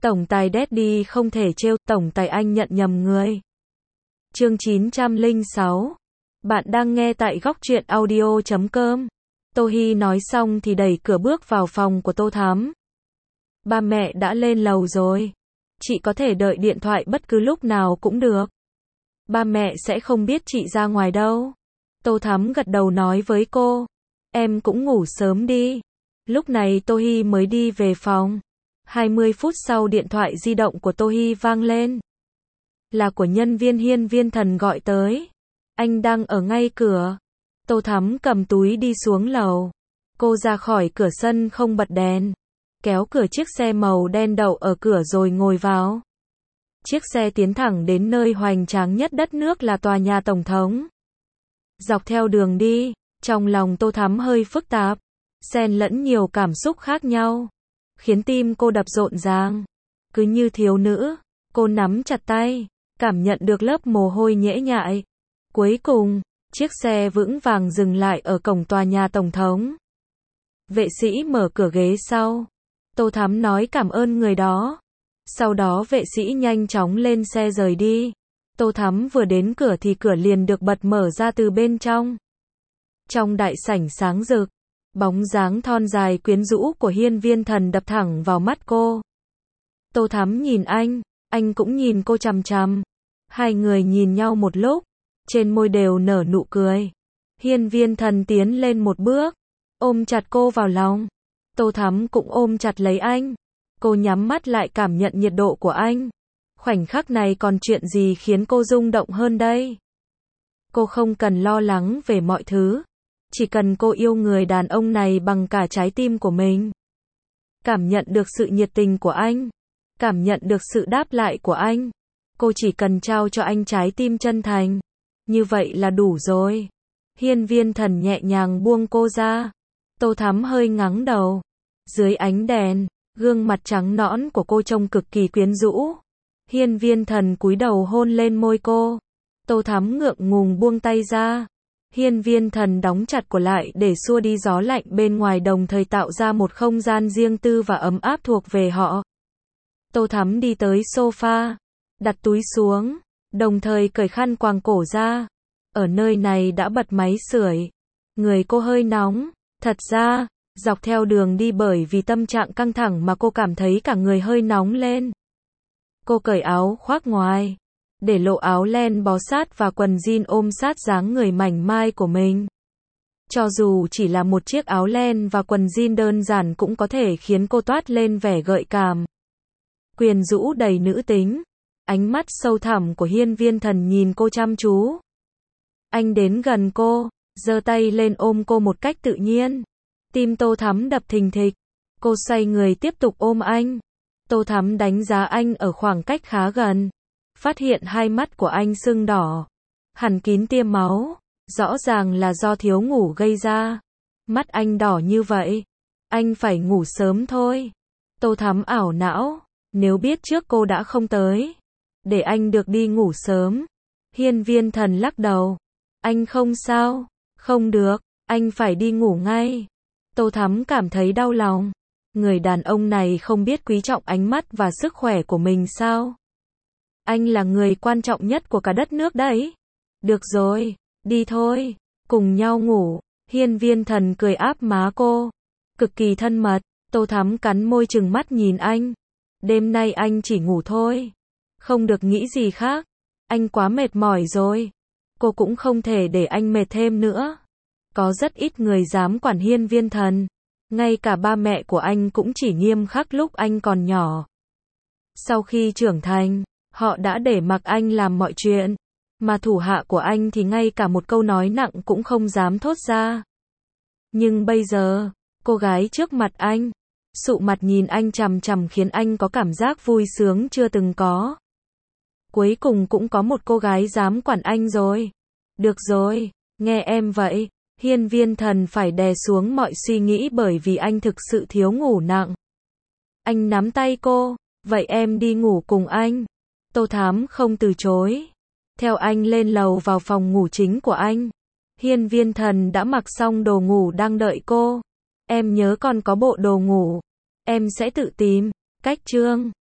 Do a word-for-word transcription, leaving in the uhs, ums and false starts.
Tổng tài Daddy không thể trêu, tổng tài anh nhận nhầm người. Chương chín trăm lẻ sáu. Bạn đang nghe tại góc truyện audio chấm com. Tô Hi nói xong thì đẩy cửa bước vào phòng của Tô Thắm. Ba mẹ đã lên lầu rồi. Chị có thể đợi điện thoại bất cứ lúc nào cũng được. Ba mẹ sẽ không biết chị ra ngoài đâu. Tô Thắm gật đầu nói với cô. Em cũng ngủ sớm đi. Lúc này Tô Hi mới đi về phòng. hai mươi phút sau điện thoại di động của Tô Hi vang lên. Là của nhân viên Hiên Viên Thần gọi tới. Anh đang ở ngay cửa. Tô Thắm cầm túi đi xuống lầu. Cô ra khỏi cửa sân không bật đèn. Kéo cửa chiếc xe màu đen đậu ở cửa rồi ngồi vào. Chiếc xe tiến thẳng đến nơi hoành tráng nhất đất nước là tòa nhà Tổng thống. Dọc theo đường đi, trong lòng Tô Thắm hơi phức tạp, xen lẫn nhiều cảm xúc khác nhau, khiến tim cô đập rộn ràng. Cứ như thiếu nữ, cô nắm chặt tay, cảm nhận được lớp mồ hôi nhễ nhại. Cuối cùng, chiếc xe vững vàng dừng lại ở cổng tòa nhà Tổng thống. Vệ sĩ mở cửa ghế sau. Tô Thắm nói cảm ơn người đó. Sau đó vệ sĩ nhanh chóng lên xe rời đi. Tô Thắm vừa đến cửa thì cửa liền được bật mở ra từ bên trong. Trong đại sảnh sáng rực, bóng dáng thon dài quyến rũ của Hiên Viên Thần đập thẳng vào mắt cô. Tô Thắm nhìn anh, anh cũng nhìn cô chằm chằm. Hai người nhìn nhau một lúc, trên môi đều nở nụ cười. Hiên Viên Thần tiến lên một bước, ôm chặt cô vào lòng. Tô Thắm cũng ôm chặt lấy anh. Cô nhắm mắt lại cảm nhận nhiệt độ của anh. Khoảnh khắc này còn chuyện gì khiến cô rung động hơn đây? Cô không cần lo lắng về mọi thứ. Chỉ cần cô yêu người đàn ông này bằng cả trái tim của mình. Cảm nhận được sự nhiệt tình của anh. Cảm nhận được sự đáp lại của anh. Cô chỉ cần trao cho anh trái tim chân thành. Như vậy là đủ rồi. Hiên Viên Thần nhẹ nhàng buông cô ra. Tô Thắm hơi ngắng đầu. Dưới ánh đèn, gương mặt trắng nõn của cô trông cực kỳ quyến rũ. Hiên Viên Thần cúi đầu hôn lên môi cô. Tô Thắm ngượng ngùng buông tay ra. Hiên Viên Thần đóng chặt cửa lại để xua đi gió lạnh bên ngoài, đồng thời tạo ra một không gian riêng tư và ấm áp thuộc về họ. Tô Thắm đi tới sofa, đặt túi xuống, đồng thời cởi khăn quàng cổ ra. Ở nơi này đã bật máy sưởi. Người cô hơi nóng. Thật ra, dọc theo đường đi bởi vì tâm trạng căng thẳng mà cô cảm thấy cả người hơi nóng lên. Cô cởi áo khoác ngoài, để lộ áo len bó sát và quần jean ôm sát dáng người mảnh mai của mình. Cho dù chỉ là một chiếc áo len và quần jean đơn giản cũng có thể khiến cô toát lên vẻ gợi cảm, quyến rũ đầy nữ tính. Ánh mắt sâu thẳm của Hiên Viên Thần nhìn cô chăm chú. Anh đến gần cô, giơ tay lên ôm cô một cách tự nhiên. Tim Tô Thắm đập thình thịch. Cô xoay người tiếp tục ôm anh. Tô Thắm đánh giá anh ở khoảng cách khá gần. Phát hiện hai mắt của anh sưng đỏ, hằn kín tia máu. Rõ ràng là do thiếu ngủ gây ra. Mắt anh đỏ như vậy. Anh phải ngủ sớm thôi. Tô Thắm ảo não. Nếu biết trước cô đã không tới, để anh được đi ngủ sớm. Hiên Viên Thần lắc đầu. Anh không sao. Không được. Anh phải đi ngủ ngay. Tô Thắm cảm thấy đau lòng. Người đàn ông này không biết quý trọng ánh mắt và sức khỏe của mình sao? Anh là người quan trọng nhất của cả đất nước đấy. Được rồi, đi thôi, cùng nhau ngủ. Hiên Viên Thần cười áp má cô, cực kỳ thân mật. Tô Thắm cắn môi trừng mắt nhìn anh. Đêm nay anh chỉ ngủ thôi, không được nghĩ gì khác. Anh quá mệt mỏi rồi. Cô cũng không thể để anh mệt thêm nữa. Có rất ít người dám quản Hiên Viên Thần. Ngay cả ba mẹ của anh cũng chỉ nghiêm khắc lúc anh còn nhỏ. Sau khi trưởng thành, họ đã để mặc anh làm mọi chuyện. Mà thủ hạ của anh thì ngay cả một câu nói nặng cũng không dám thốt ra. Nhưng bây giờ, cô gái trước mặt anh, sụ mặt nhìn anh chằm chằm khiến anh có cảm giác vui sướng chưa từng có. Cuối cùng cũng có một cô gái dám quản anh rồi. Được rồi, nghe em vậy. Hiên Viên Thần phải đè xuống mọi suy nghĩ bởi vì anh thực sự thiếu ngủ nặng. Anh nắm tay cô. Vậy em đi ngủ cùng anh. Tô Thắm không từ chối. Theo anh lên lầu vào phòng ngủ chính của anh. Hiên Viên Thần đã mặc xong đồ ngủ đang đợi cô. Em nhớ còn có bộ đồ ngủ. Em sẽ tự tìm. Cách chương.